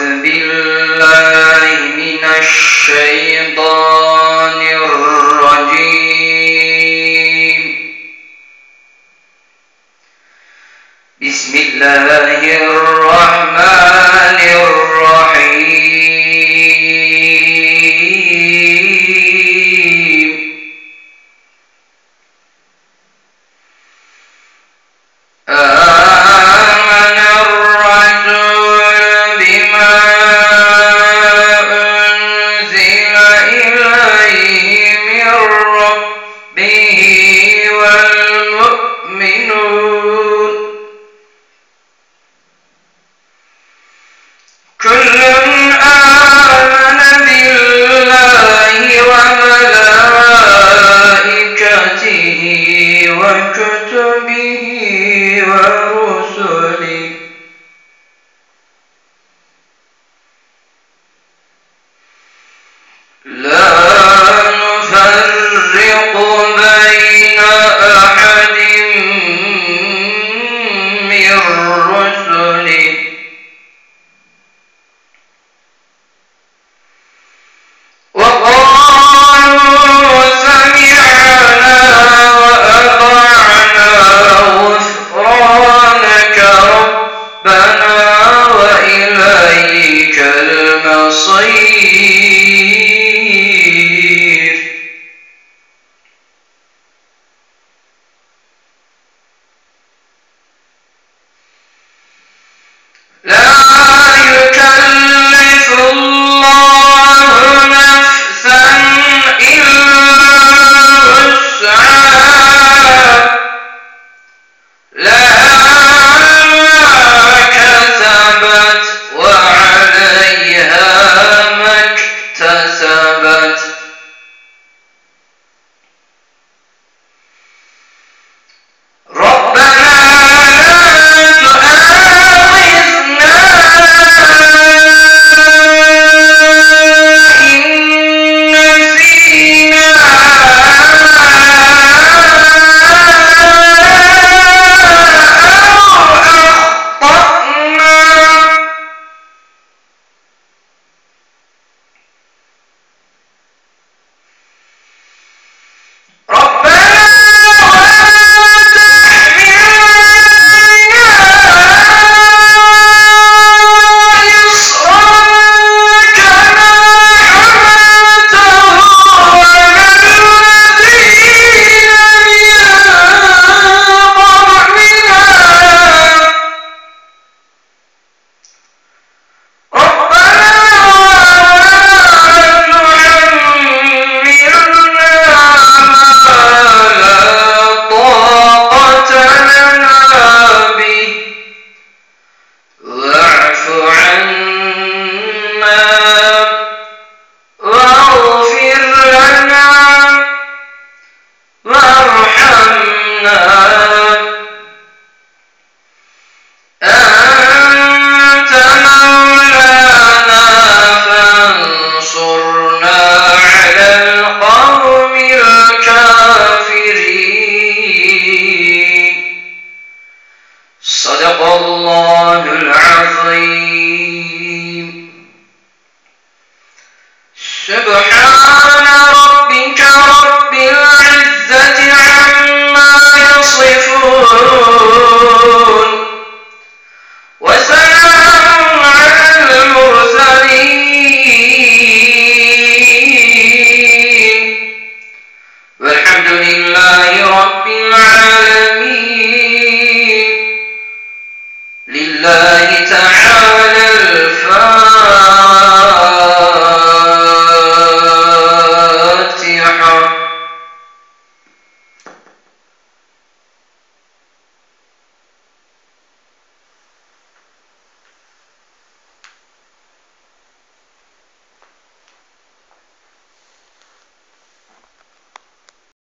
بالله من الشيطان الرجيم. بسم الله الرحمن الرحيم. آمن الرسول بما أنزل إليه من ربه والمؤمنون كل آمن بالله وملائكته وكتبه ورسله لا نفرق بين أحد من رسله وقالوا سمعنا وأطعنا غفرانك ربنا وإليك المصير. لا يكلف الله نفسا إلا وسعها لها ما كسبت وعليها ما اكتسبت. ربنا لا تؤاخذنا إن نسينا أو أخطأنا. ربنا صدق الله العظيم. سبحان ربك رب العزة عما يصفون وسلام على المرسلين والحمد لله رب العالمين. لله تعالى